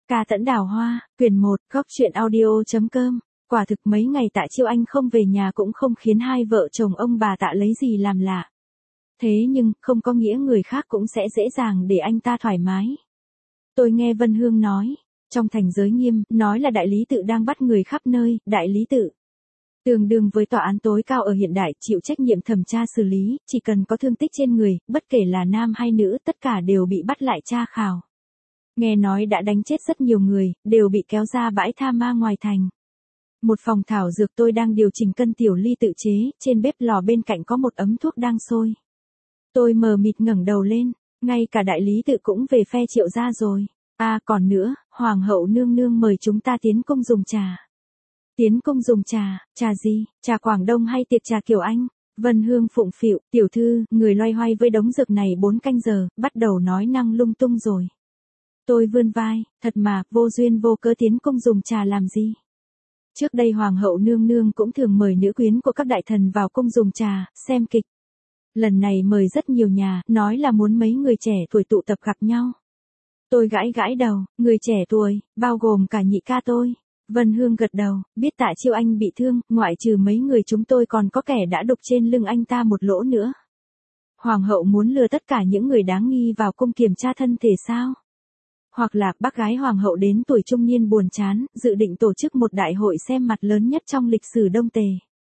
Ca Tẫn Đào Hoa, quyển 1, góc truyện audio.com. Quả thực mấy ngày Tạ Chiêu Anh không về nhà cũng không khiến hai vợ chồng ông bà Tạ lấy gì làm lạ. Thế nhưng, không có nghĩa người khác cũng sẽ dễ dàng để anh ta thoải mái. Tôi nghe Vân Hương nói, trong thành giới nghiêm, nói là đại lý tự đang bắt người khắp nơi, đại lý tự tương đương với tòa án tối cao ở hiện đại, chịu trách nhiệm thẩm tra xử lý, chỉ cần có thương tích trên người, bất kể là nam hay nữ, tất cả đều bị bắt lại tra khảo. Nghe nói đã đánh chết rất nhiều người, đều bị kéo ra bãi tha ma ngoài thành. Một phòng thảo dược tôi đang điều chỉnh cân tiểu ly tự chế, trên bếp lò bên cạnh có một ấm thuốc đang sôi. Tôi mờ mịt ngẩng đầu lên, ngay cả đại lý tự cũng về phe Triệu gia rồi. À còn nữa, Hoàng hậu nương nương mời chúng ta tiến cung dùng trà. Tiến cung dùng trà, trà gì, trà Quảng Đông hay tiệc trà Kiều Anh? Vân Hương phụng phịu, tiểu thư, người loay hoay với đống dược này 4 canh giờ, bắt đầu nói năng lung tung rồi. Tôi vươn vai, thật mà, vô duyên vô cớ tiến cung dùng trà làm gì? Trước đây Hoàng hậu nương nương cũng thường mời nữ quyến của các đại thần vào cung dùng trà, xem kịch. Lần này mời rất nhiều nhà, nói là muốn mấy người trẻ tuổi tụ tập gặp nhau. Tôi gãi gãi đầu, người trẻ tuổi, bao gồm cả nhị ca tôi. Vân Hương gật đầu, biết Tạ Chiêu Anh bị thương, ngoại trừ mấy người chúng tôi còn có kẻ đã đục trên lưng anh ta một lỗ nữa. Hoàng hậu muốn lừa tất cả những người đáng nghi vào cung kiểm tra thân thể sao? Hoặc là bác gái hoàng hậu đến tuổi trung niên buồn chán, dự định tổ chức một đại hội xem mặt lớn nhất trong lịch sử Đông Tề.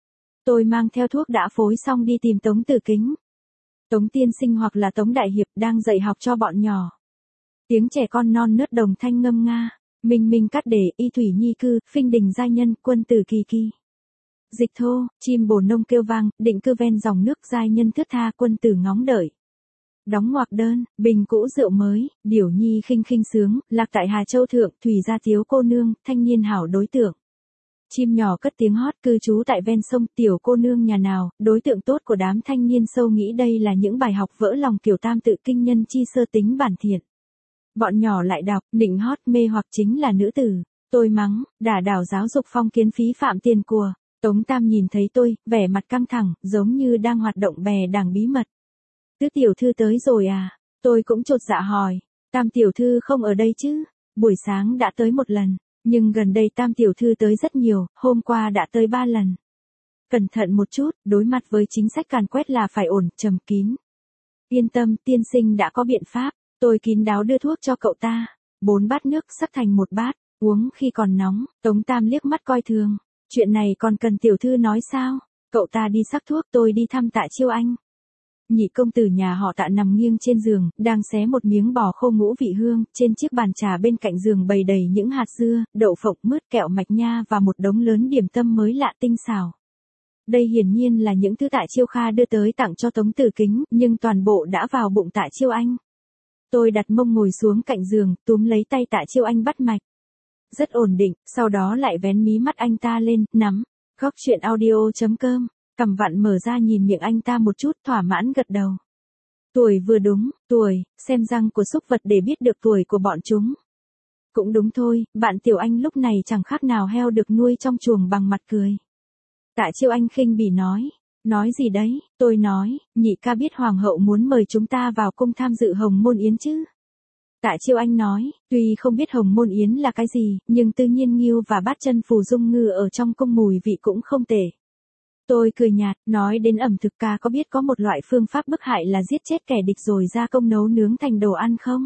Tôi mang theo thuốc đã phối xong đi tìm Tống Tử Kính. Tống tiên sinh hoặc là Tống đại hiệp đang dạy học cho bọn nhỏ. Tiếng trẻ con non nớt đồng thanh ngâm nga, minh minh cắt để, y thủy nhi cư, phinh đình giai nhân, quân tử kỳ kỳ. Dịch thô, chim bồ nông kêu vang, định cư ven dòng nước giai nhân thướt tha, quân tử ngóng đợi. Đóng ngoặc đơn, bình cũ rượu mới, điểu nhi khinh khinh sướng, lạc tại Hà Châu thượng, thủy gia thiếu cô nương, thanh niên hảo đối tượng. Chim nhỏ cất tiếng hót, cư trú tại ven sông, tiểu cô nương nhà nào, đối tượng tốt của đám thanh niên sâu nghĩ đây là những bài học vỡ lòng kiểu tam tự kinh nhân chi sơ tính bản thiện. Bọn nhỏ lại đọc, nịnh hót mê hoặc chính là nữ tử. Tôi mắng, đả đảo giáo dục phong kiến phí phạm tiền của. Tống Tam nhìn thấy tôi, vẻ mặt căng thẳng, giống như đang hoạt động bè đảng bí mật. Tứ tiểu thư tới rồi à? Tôi cũng chột dạ hỏi. Tam tiểu thư không ở đây chứ? Buổi sáng đã tới một lần, nhưng gần đây Tam tiểu thư tới rất nhiều, hôm qua đã tới 3 lần. Cẩn thận một chút, đối mặt với chính sách càn quét là phải ổn, trầm kín. Yên tâm, tiên sinh đã có biện pháp. Tôi kín đáo đưa thuốc cho cậu ta. 4 bát nước sắc thành 1 bát, uống khi còn nóng. Tống Tam liếc mắt coi thường. Chuyện này còn cần tiểu thư nói sao? Cậu ta đi sắc thuốc, tôi đi thăm Tạ Chiêu Anh. Nhị công tử nhà họ Tạ nằm nghiêng trên giường, đang xé một miếng bò khô ngũ vị hương, trên chiếc bàn trà bên cạnh giường bày đầy những hạt dưa, đậu phộng mứt, kẹo mạch nha và một đống lớn điểm tâm mới lạ tinh xảo. Đây hiển nhiên là những thứ Tạ Chiêu Kha đưa tới tặng cho Tống Tử Kính, nhưng toàn bộ đã vào bụng Tạ Chiêu Anh. Tôi đặt mông ngồi xuống cạnh giường, túm lấy tay Tạ Chiêu Anh bắt mạch. Rất ổn định, sau đó lại vén mí mắt anh ta lên, nắm. Góc truyện audio.com. Cằm vặn mở ra nhìn miệng anh ta một chút, thỏa mãn gật đầu. Tuổi vừa đúng, tuổi, xem răng của súc vật để biết được tuổi của bọn chúng. Cũng đúng thôi, bạn Tiểu Anh lúc này chẳng khác nào heo được nuôi trong chuồng bằng mặt cười. Tạ Chiêu Anh khinh bỉ nói. Nói gì đấy? Tôi nói, nhị ca biết hoàng hậu muốn mời chúng ta vào cung tham dự hồng môn yến chứ? Tạ Chiêu Anh nói, tuy không biết hồng môn yến là cái gì, nhưng tự nhiên nghiêu và bát chân phù dung ngư ở trong cung mùi vị cũng không tệ. Tôi cười nhạt, nói đến ẩm thực ca có biết có một loại phương pháp bức hại là giết chết kẻ địch rồi gia công nấu nướng thành đồ ăn không?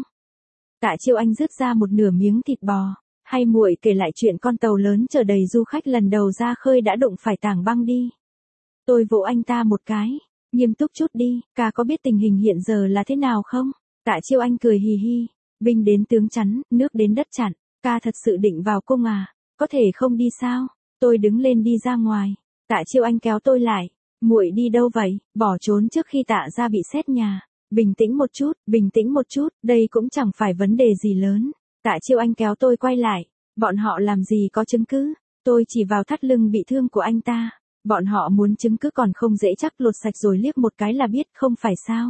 Tạ Chiêu Anh rứt ra một nửa miếng thịt bò, hay muội kể lại chuyện con tàu lớn chở đầy du khách lần đầu ra khơi đã đụng phải tảng băng đi. Tôi vỗ anh ta một cái, nghiêm túc chút đi, ca có biết tình hình hiện giờ là thế nào không? Tạ Chiêu Anh cười hì hì, binh đến tướng chắn, nước đến đất chặn, ca thật sự định vào cung à, có thể không đi sao? Tôi đứng lên đi ra ngoài. Tạ Chiêu Anh kéo tôi lại, muội đi đâu vậy? Bỏ trốn trước khi Tạ gia bị xét nhà. Bình tĩnh một chút, đây cũng chẳng phải vấn đề gì lớn. Tạ Chiêu Anh kéo tôi quay lại, bọn họ làm gì có chứng cứ? Tôi chỉ vào thắt lưng bị thương của anh ta. Bọn họ muốn chứng cứ còn không dễ chắc lột sạch rồi liếc một cái là biết, không phải sao?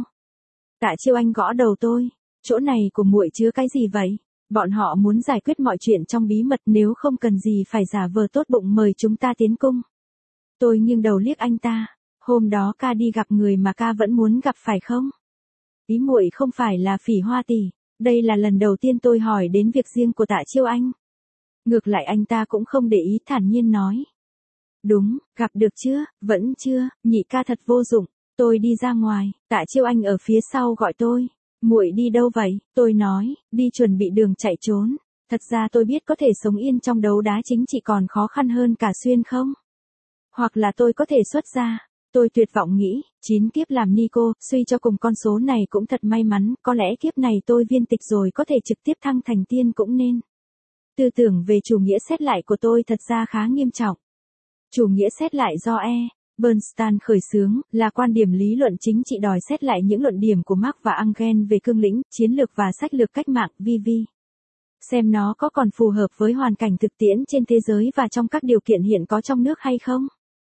Tạ Chiêu Anh gõ đầu tôi, chỗ này của muội chứa cái gì vậy? Bọn họ muốn giải quyết mọi chuyện trong bí mật, nếu không cần gì phải giả vờ tốt bụng mời chúng ta tiến cung. Tôi nghiêng đầu liếc anh ta, hôm đó ca đi gặp người mà ca vẫn muốn gặp phải không? Ý muội không phải là Phỉ Hoa tỷ. Đây là lần đầu tiên tôi hỏi đến việc riêng của Tạ Chiêu Anh. Ngược lại anh ta cũng không để ý, thản nhiên nói. Đúng, gặp được chưa, vẫn chưa, nhị ca thật vô dụng. Tôi đi ra ngoài, Tạ Chiêu Anh ở phía sau gọi tôi. Muội đi đâu vậy? Tôi nói, đi chuẩn bị đường chạy trốn. Thật ra tôi biết có thể sống yên trong đấu đá chính trị còn khó khăn hơn cả xuyên không? Hoặc là tôi có thể xuất gia. Tôi tuyệt vọng nghĩ, 9 kiếp làm ni cô, suy cho cùng con số này cũng thật may mắn, có lẽ kiếp này tôi viên tịch rồi có thể trực tiếp thăng thành tiên cũng nên. Tư tưởng về chủ nghĩa xét lại của tôi thật ra khá nghiêm trọng. Chủ nghĩa xét lại do Bernstein khởi xướng, là quan điểm lý luận chính trị đòi xét lại những luận điểm của Marx và Engels về cương lĩnh, chiến lược và sách lược cách mạng, v.v. Xem nó có còn phù hợp với hoàn cảnh thực tiễn trên thế giới và trong các điều kiện hiện có trong nước hay không.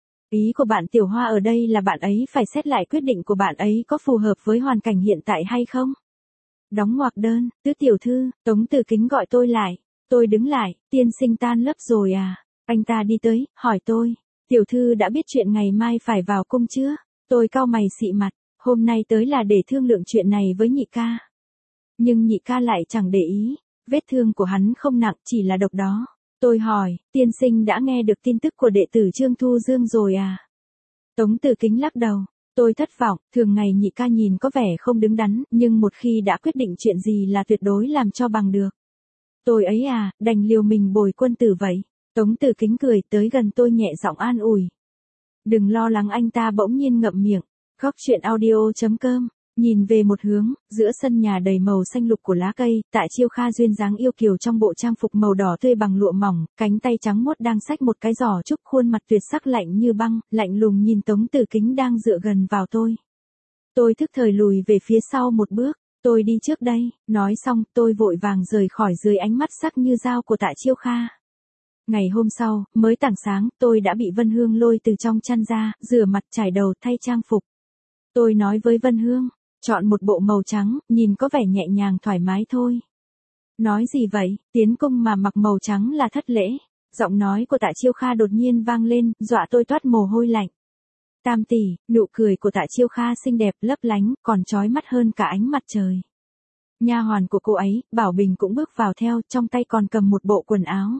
Ý của bạn Tiểu Hoa ở đây là bạn ấy phải xét lại quyết định của bạn ấy có phù hợp với hoàn cảnh hiện tại hay không. Đóng ngoặc đơn, Tứ tiểu thư, Tống Từ Kính gọi tôi lại. Tôi đứng lại, tiên sinh tan lớp rồi à? Anh ta đi tới, hỏi tôi. Tiểu thư đã biết chuyện ngày mai phải vào cung chưa? Tôi cau mày xị mặt, hôm nay tới là để thương lượng chuyện này với nhị ca. Nhưng nhị ca lại chẳng để ý, vết thương của hắn không nặng, chỉ là độc đó. Tôi hỏi, tiên sinh đã nghe được tin tức của đệ tử Trương Thu Dương rồi à? Tống Từ Kính lắc đầu. Tôi thất vọng, thường ngày nhị ca nhìn có vẻ không đứng đắn, nhưng một khi đã quyết định chuyện gì là tuyệt đối làm cho bằng được. Tôi ấy à, đành liều mình bồi quân tử vậy. Tống Từ Kính cười tới gần tôi nhẹ giọng an ủi. Đừng lo lắng, anh ta bỗng nhiên ngậm miệng. Góc chuyện audio.com. Nhìn về một hướng, giữa sân nhà đầy màu xanh lục của lá cây, Tạ Chiêu Kha duyên dáng yêu kiều trong bộ trang phục màu đỏ tươi bằng lụa mỏng, cánh tay trắng muốt đang xách một cái giỏ trúc, khuôn mặt tuyệt sắc lạnh như băng, lạnh lùng nhìn Tống Từ Kính đang dựa gần vào tôi. Tôi thức thời lùi về phía sau một bước. Tôi đi trước đây, nói xong, tôi vội vàng rời khỏi dưới ánh mắt sắc như dao của Tạ Chiêu Kha. Ngày hôm sau, mới tảng sáng, tôi đã bị Vân Hương lôi từ trong chăn ra, rửa mặt, chải đầu, thay trang phục. Tôi nói với Vân Hương, chọn một bộ màu trắng, nhìn có vẻ nhẹ nhàng thoải mái thôi. Nói gì vậy, tiến cung mà mặc màu trắng là thất lễ. Giọng nói của Tạ Chiêu Kha đột nhiên vang lên, dọa tôi toát mồ hôi lạnh. Tam tỷ, nụ cười của Tạ Chiêu Kha xinh đẹp, lấp lánh, còn chói mắt hơn cả ánh mặt trời. Nha hoàn của cô ấy, Bảo Bình cũng bước vào theo, trong tay còn cầm một bộ quần áo.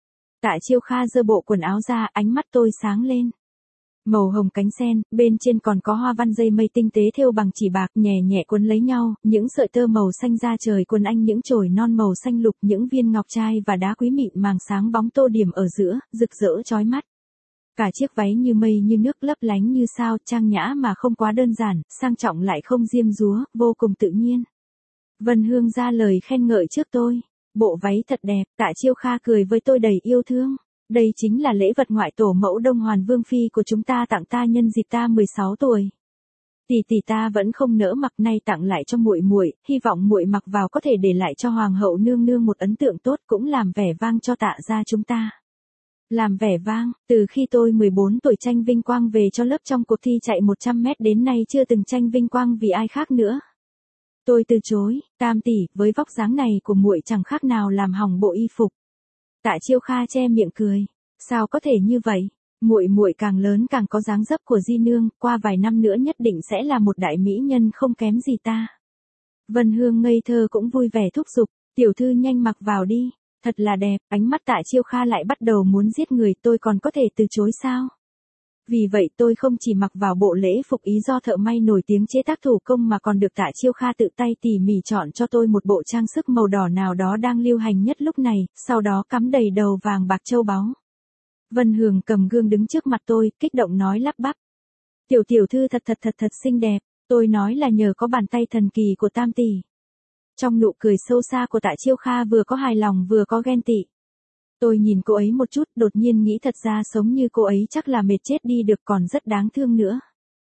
Tạ Chiêu Kha giơ bộ quần áo ra, ánh mắt tôi sáng lên. Màu hồng cánh sen, bên trên còn có hoa văn dây mây tinh tế thêu bằng chỉ bạc, nhẹ nhẹ quấn lấy nhau, những sợi tơ màu xanh da trời quấn anh những chồi non màu xanh lục, những viên ngọc trai và đá quý mịn màng sáng bóng tô điểm ở giữa, rực rỡ chói mắt. Cả chiếc váy như mây như nước, lấp lánh như sao, trang nhã mà không quá đơn giản, sang trọng lại không diêm dúa, vô cùng tự nhiên. Vân Hương ra lời khen ngợi trước tôi. Bộ váy thật đẹp, Tạ Chiêu Kha cười với tôi đầy yêu thương. Đây chính là lễ vật ngoại tổ mẫu Đông Hoàn Vương Phi của chúng ta tặng ta nhân dịp ta 16 tuổi. Tỷ ta vẫn không nỡ mặc, nay tặng lại cho muội muội, hy vọng muội mặc vào có thể để lại cho hoàng hậu nương nương một ấn tượng tốt, cũng làm vẻ vang cho Tạ gia chúng ta. Làm vẻ vang, từ khi tôi 14 tuổi tranh vinh quang về cho lớp trong cuộc thi chạy 100 mét đến nay chưa từng tranh vinh quang vì ai khác nữa. Tôi từ chối, Tam tỷ, với vóc dáng này của muội chẳng khác nào làm hỏng bộ y phục. Tạ Chiêu Kha che miệng cười, sao có thể như vậy? Muội càng lớn càng có dáng dấp của di nương, qua vài năm nữa nhất định sẽ là một đại mỹ nhân không kém gì ta. Vân Hương ngây thơ cũng vui vẻ thúc giục, tiểu thư nhanh mặc vào đi, thật là đẹp. Ánh mắt Tạ Chiêu Kha lại bắt đầu muốn giết người, tôi còn có thể từ chối sao? Vì vậy tôi không chỉ mặc vào bộ lễ phục ý do thợ may nổi tiếng chế tác thủ công mà còn được Tạ Chiêu Kha tự tay tỉ mỉ chọn cho tôi một bộ trang sức màu đỏ nào đó đang lưu hành nhất lúc này, sau đó cắm đầy đầu vàng bạc châu báu. Vân Hương cầm gương đứng trước mặt tôi, kích động nói lắp bắp. Tiểu thư thật xinh đẹp, tôi nói là nhờ có bàn tay thần kỳ của Tam tỷ. Trong nụ cười sâu xa của Tạ Chiêu Kha vừa có hài lòng vừa có ghen tị. Tôi nhìn cô ấy một chút, đột nhiên nghĩ thật ra sống như cô ấy chắc là mệt chết đi được, còn rất đáng thương nữa.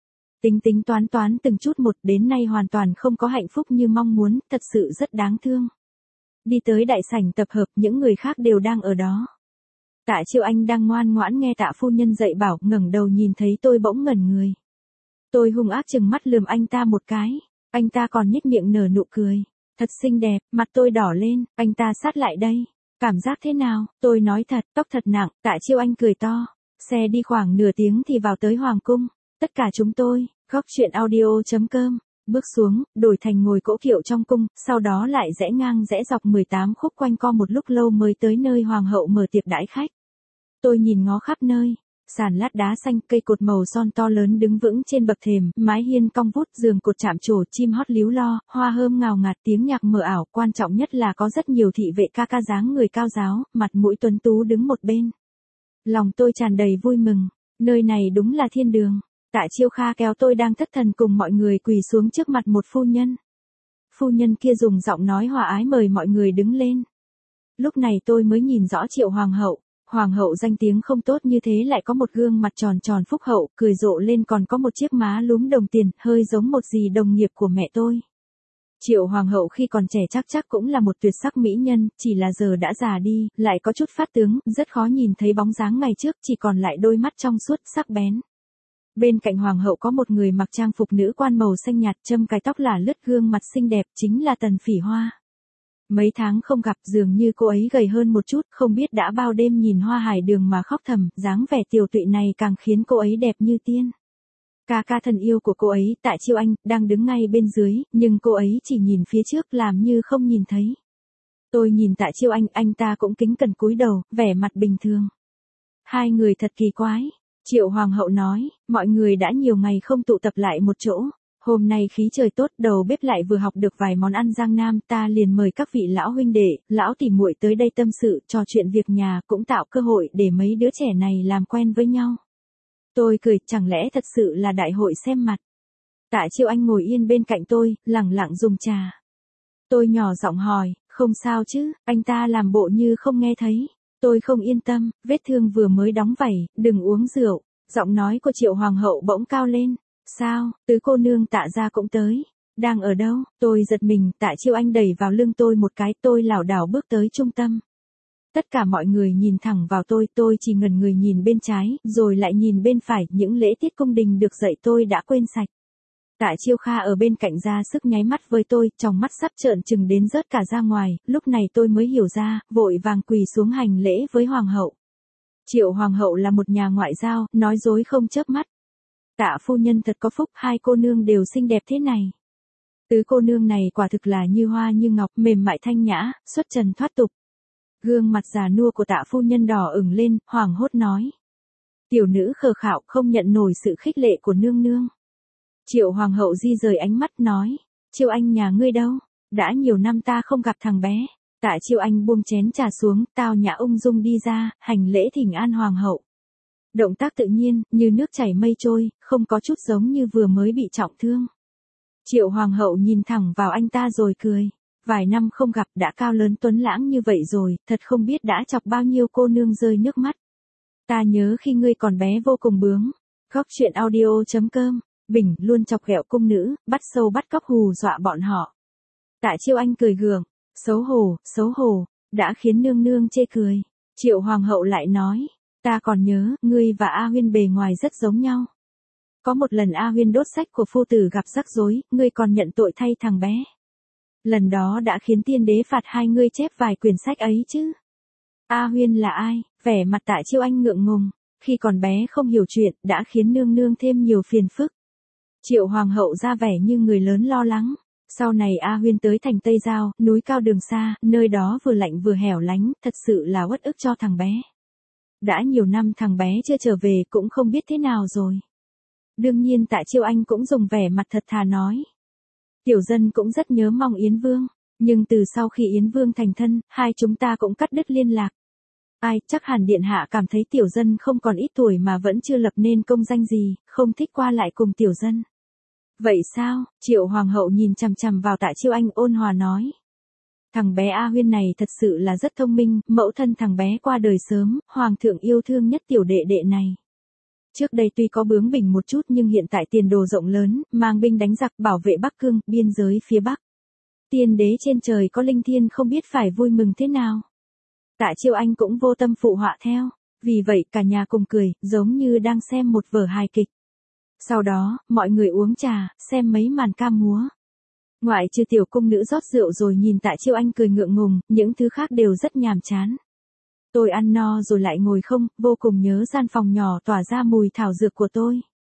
Tính toán từng chút một, đến nay hoàn toàn không có hạnh phúc như mong muốn, thật sự rất đáng thương. Đi tới đại sảnh tập hợp, những người khác đều đang ở đó. Tạ Chiêu Anh đang ngoan ngoãn nghe Tạ phu nhân dạy bảo, ngẩng đầu nhìn thấy tôi bỗng ngẩn người. Tôi hung ác trừng mắt lườm anh ta một cái, anh ta còn nhếch miệng nở nụ cười. Thật xinh đẹp, mặt tôi đỏ lên, anh ta sát lại đây. Cảm giác thế nào? Tôi nói thật, tóc thật nặng. Tạ Chiêu Anh cười to. Xe đi khoảng nửa tiếng thì vào tới Hoàng cung. Tất cả chúng tôi, góc chuyện audio.com. Bước xuống, đổi thành ngồi cỗ kiệu trong cung, sau đó lại rẽ ngang rẽ dọc 18 khúc quanh co một lúc lâu mới tới nơi hoàng hậu mở tiệc đãi khách. Tôi nhìn ngó khắp nơi, sàn lát đá xanh, cây cột màu son to lớn đứng vững trên bậc thềm, mái hiên cong vút, giường cột chạm trổ, chim hót líu lo, hoa hương ngào ngạt, tiếng nhạc mờ ảo, quan trọng nhất là có rất nhiều thị vệ ca ca dáng người cao giáo, mặt mũi tuấn tú đứng một bên. Lòng tôi tràn đầy vui mừng, nơi này đúng là thiên đường. Tạ Chiêu Kha kéo tôi đang thất thần cùng mọi người quỳ xuống trước mặt một phu nhân. Phu nhân kia dùng giọng nói hòa ái mời mọi người đứng lên. Lúc này tôi mới nhìn rõ Triệu Hoàng hậu. Hoàng hậu danh tiếng không tốt như thế lại có một gương mặt tròn tròn phúc hậu, cười rộ lên còn có một chiếc má lúm đồng tiền, hơi giống một dì đồng nghiệp của mẹ tôi. Triệu Hoàng hậu khi còn trẻ chắc cũng là một tuyệt sắc mỹ nhân, chỉ là giờ đã già đi, lại có chút phát tướng, rất khó nhìn thấy bóng dáng ngày trước, chỉ còn lại đôi mắt trong suốt, sắc bén. Bên cạnh hoàng hậu có một người mặc trang phục nữ quan màu xanh nhạt, châm cài tóc lả lướt, gương mặt xinh đẹp, chính là Tần Phỉ Hoa. Mấy tháng không gặp, dường như cô ấy gầy hơn một chút, không biết đã bao đêm nhìn Hoa Hải Đường mà khóc thầm, dáng vẻ tiều tụy này càng khiến cô ấy đẹp như tiên. Ca ca thân yêu của cô ấy, Tạ Chiêu Anh, đang đứng ngay bên dưới, nhưng cô ấy chỉ nhìn phía trước làm như không nhìn thấy. Tôi nhìn Tạ Chiêu anh ta cũng kính cẩn cúi đầu, vẻ mặt bình thường. Hai người thật kỳ quái. Triệu Hoàng hậu nói, mọi người đã nhiều ngày không tụ tập lại một chỗ. Hôm nay khí trời tốt, đầu bếp lại vừa học được vài món ăn Giang Nam, ta liền mời các vị lão huynh đệ, lão tỉ muội tới đây tâm sự, trò chuyện việc nhà, cũng tạo cơ hội để mấy đứa trẻ này làm quen với nhau. Tôi cười, chẳng lẽ thật sự là đại hội xem mặt. Tạ Chiêu Anh ngồi yên bên cạnh tôi, lẳng lặng dùng trà. Tôi nhỏ giọng hỏi, không sao chứ, anh ta làm bộ như không nghe thấy. Tôi không yên tâm, vết thương vừa mới đóng vảy, đừng uống rượu. Giọng nói của Triệu Hoàng hậu bỗng cao lên. Sao, tứ cô nương Tạ gia cũng tới. Đang ở đâu? Tôi giật mình, Tạ Chiêu Anh đẩy vào lưng tôi một cái, tôi lảo đảo bước tới trung tâm. Tất cả mọi người nhìn thẳng vào tôi chỉ ngẩn người nhìn bên trái, rồi lại nhìn bên phải, những lễ tiết cung đình được dạy tôi đã quên sạch. Tạ Chiêu Kha ở bên cạnh ra sức nháy mắt với tôi, trong mắt sắp trợn trừng đến rớt cả ra ngoài, lúc này tôi mới hiểu ra, vội vàng quỳ xuống hành lễ với Hoàng hậu. Triệu Hoàng hậu là một nhà ngoại giao, nói dối không chớp mắt. Tạ phu nhân thật có phúc, hai cô nương đều xinh đẹp thế này. Tứ cô nương này quả thực là như hoa như ngọc, mềm mại thanh nhã, xuất trần thoát tục. Gương mặt già nua của Tạ phu nhân đỏ ửng lên, hoảng hốt nói. Tiểu nữ khờ khạo không nhận nổi sự khích lệ của nương nương. Triệu Hoàng hậu di rời ánh mắt nói, Chiêu Anh nhà ngươi đâu, đã nhiều năm ta không gặp thằng bé. Tạ Chiêu Anh buông chén trà xuống, tao nhã ung dung đi ra, hành lễ thỉnh an Hoàng hậu. Động tác tự nhiên, như nước chảy mây trôi, không có chút giống như vừa mới bị trọng thương. Triệu Hoàng hậu nhìn thẳng vào anh ta rồi cười. Vài năm không gặp đã cao lớn tuấn lãng như vậy rồi, thật không biết đã chọc bao nhiêu cô nương rơi nước mắt. Ta nhớ khi ngươi còn bé vô cùng bướng. Góc truyện audio.com, Bình luôn chọc ghẹo cung nữ, bắt sâu bắt cóc hù dọa bọn họ. Tạ Chiêu Anh cười gượng, xấu hổ, đã khiến nương nương chê cười. Triệu Hoàng hậu lại nói, ta còn nhớ, ngươi và A Huyên bề ngoài rất giống nhau. Có một lần A Huyên đốt sách của phu tử gặp rắc rối, ngươi còn nhận tội thay thằng bé. Lần đó đã khiến tiên đế phạt hai ngươi chép vài quyển sách ấy chứ. A Huyên là ai? Vẻ mặt Tạ Chiêu Anh ngượng ngùng, khi còn bé không hiểu chuyện, đã khiến nương nương thêm nhiều phiền phức. Triệu Hoàng hậu ra vẻ như người lớn lo lắng. Sau này A Huyên tới thành Tây Giao, núi cao đường xa, nơi đó vừa lạnh vừa hẻo lánh, thật sự là uất ức cho thằng bé. Đã nhiều năm thằng bé chưa trở về cũng không biết thế nào rồi. Đương nhiên Tạ Chiêu Anh cũng dùng vẻ mặt thật thà nói. Tiểu dân cũng rất nhớ mong Yến Vương, nhưng từ sau khi Yến Vương thành thân, hai chúng ta cũng cắt đứt liên lạc. Ai, chắc hẳn điện hạ cảm thấy tiểu dân không còn ít tuổi mà vẫn chưa lập nên công danh gì, không thích qua lại cùng tiểu dân. Vậy sao? Triệu Hoàng hậu nhìn chằm chằm vào Tạ Chiêu Anh ôn hòa nói. Thằng bé A Huyên này thật sự là rất thông minh, mẫu thân thằng bé qua đời sớm, Hoàng thượng yêu thương nhất tiểu đệ đệ này. Trước đây tuy có bướng bỉnh một chút nhưng hiện tại tiền đồ rộng lớn, mang binh đánh giặc bảo vệ Bắc Cương, biên giới phía Bắc. Tiên đế trên trời có linh thiên không biết phải vui mừng thế nào. Tạ Chiêu Anh cũng vô tâm phụ họa theo, vì vậy cả nhà cùng cười, giống như đang xem một vở hài kịch. Sau đó, mọi người uống trà, xem mấy màn ca múa. Ngoại trừ tiểu cung nữ rót rượu rồi nhìn Tạ Chiêu Anh cười ngượng ngùng, những thứ khác đều rất nhàm chán. Tôi ăn no rồi lại ngồi không, vô cùng nhớ gian phòng nhỏ tỏa ra mùi thảo dược của tôi.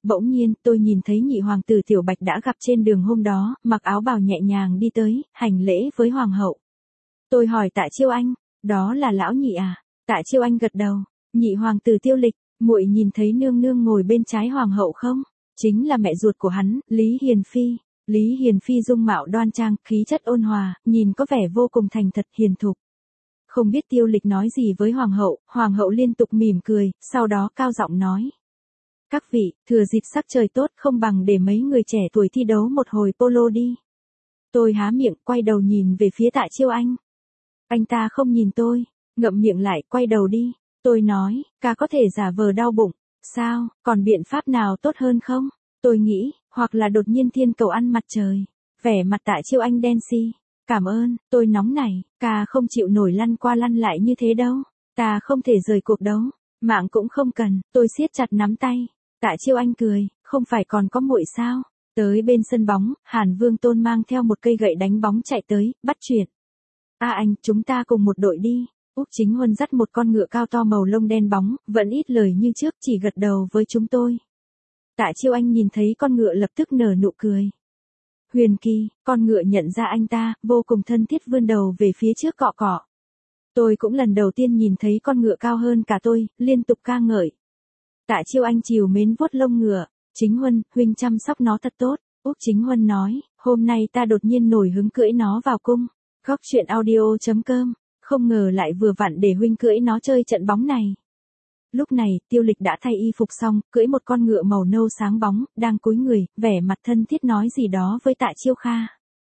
bỗng nhiên tôi nhìn thấy nhị hoàng tử Tiểu Bạch đã gặp trên đường hôm đó, mặc áo bào nhẹ nhàng đi tới, hành lễ với hoàng hậu. Tôi hỏi Tạ Chiêu Anh, đó là lão nhị à? Tạ Chiêu Anh gật đầu, nhị hoàng tử Tiêu Lịch, muội nhìn thấy nương nương ngồi bên trái hoàng hậu không? Chính là mẹ ruột của hắn, Lý Hiền Phi. Lý Hiền Phi dung mạo đoan trang, khí chất ôn hòa, nhìn có vẻ vô cùng thành thật hiền thục. Không biết Tiêu Lịch nói gì với hoàng hậu liên tục mỉm cười, sau đó cao giọng nói. Các vị, thừa dịp sắc trời tốt không bằng để mấy người trẻ tuổi thi đấu một hồi polo đi. Tôi há miệng, quay đầu nhìn về phía Tạ Chiêu Anh. Anh ta không nhìn tôi, ngậm miệng lại, quay đầu đi. Tôi nói, ca có thể giả vờ đau bụng. Sao, còn biện pháp nào tốt hơn không? Tôi nghĩ, hoặc là đột nhiên thiên cầu ăn mặt trời. Vẻ mặt Tạ Chiêu Anh đen xi. Cảm ơn, tôi nóng nảy, ca không chịu nổi lăn qua lăn lại như thế đâu. Ta không thể rời cuộc đấu, mạng cũng không cần, tôi siết chặt nắm tay. Tạ Chiêu Anh cười, không phải còn có muội sao? Tới bên sân bóng, Hàn Vương Tôn mang theo một cây gậy đánh bóng chạy tới, bắt chuyện. Anh, chúng ta cùng một đội đi. Úc Chính Huân dắt một con ngựa cao to màu lông đen bóng, vẫn ít lời như trước, chỉ gật đầu với chúng tôi. Tạ Chiêu Anh nhìn thấy con ngựa lập tức nở nụ cười. Huyền Kỳ, con ngựa nhận ra anh ta, vô cùng thân thiết vươn đầu về phía trước cọ cọ. Tôi cũng lần đầu tiên nhìn thấy con ngựa cao hơn cả tôi, liên tục ca ngợi. Tạ Chiêu Anh trìu mến vuốt lông ngựa. Chính Huân, huynh chăm sóc nó thật tốt. Úc Chính Huân nói, hôm nay ta đột nhiên nổi hứng cưỡi nó vào cung. Góc truyện audio.com, không ngờ lại vừa vặn để huynh cưỡi nó chơi trận bóng này. Lúc này, Tiêu Lịch đã thay y phục xong, cưỡi một con ngựa màu nâu sáng bóng, đang cúi người, vẻ mặt thân thiết nói gì đó với Tạ Chiêu Kha.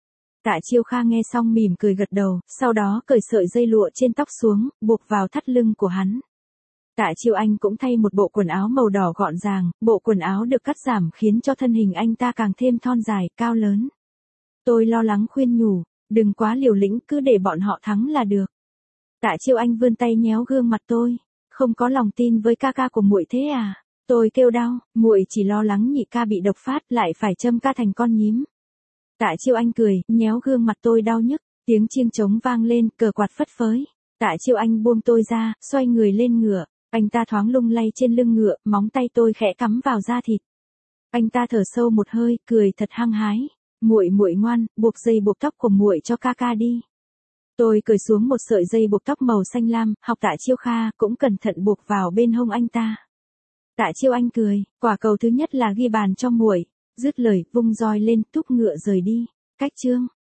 Tạ Chiêu Kha nghe xong mỉm cười gật đầu, sau đó cởi sợi dây lụa trên tóc xuống, buộc vào thắt lưng của hắn. Tạ Chiêu Anh cũng thay một bộ quần áo màu đỏ gọn gàng, bộ quần áo được cắt giảm khiến cho thân hình anh ta càng thêm thon dài, cao lớn. Tôi lo lắng khuyên nhủ, đừng quá liều lĩnh, cứ để bọn họ thắng là được. Tạ Chiêu Anh vươn tay nhéo gương mặt tôi, không có lòng tin với ca ca của muội thế à? Tôi kêu đau, muội chỉ lo lắng nhị ca bị độc phát lại phải châm ca thành con nhím. Tạ Chiêu Anh cười, nhéo gương mặt tôi đau nhức, tiếng chiêng trống vang lên, cờ quạt phất phới. Tạ Chiêu Anh buông tôi ra, xoay người lên ngựa. Anh ta thoáng lung lay trên lưng ngựa, móng tay tôi khẽ cắm vào da thịt. Anh ta thở sâu một hơi, cười thật hăng hái. Muội ngoan, buộc dây buộc tóc của muội cho ca ca đi. Tôi cởi xuống một sợi dây buộc tóc màu xanh lam, học Tạ Chiêu Kha, cũng cẩn thận buộc vào bên hông anh ta. Tạ Chiêu Anh cười, quả cầu thứ nhất là ghi bàn cho muội. Dứt lời, vung roi lên, thúc ngựa rời đi. Cách chương.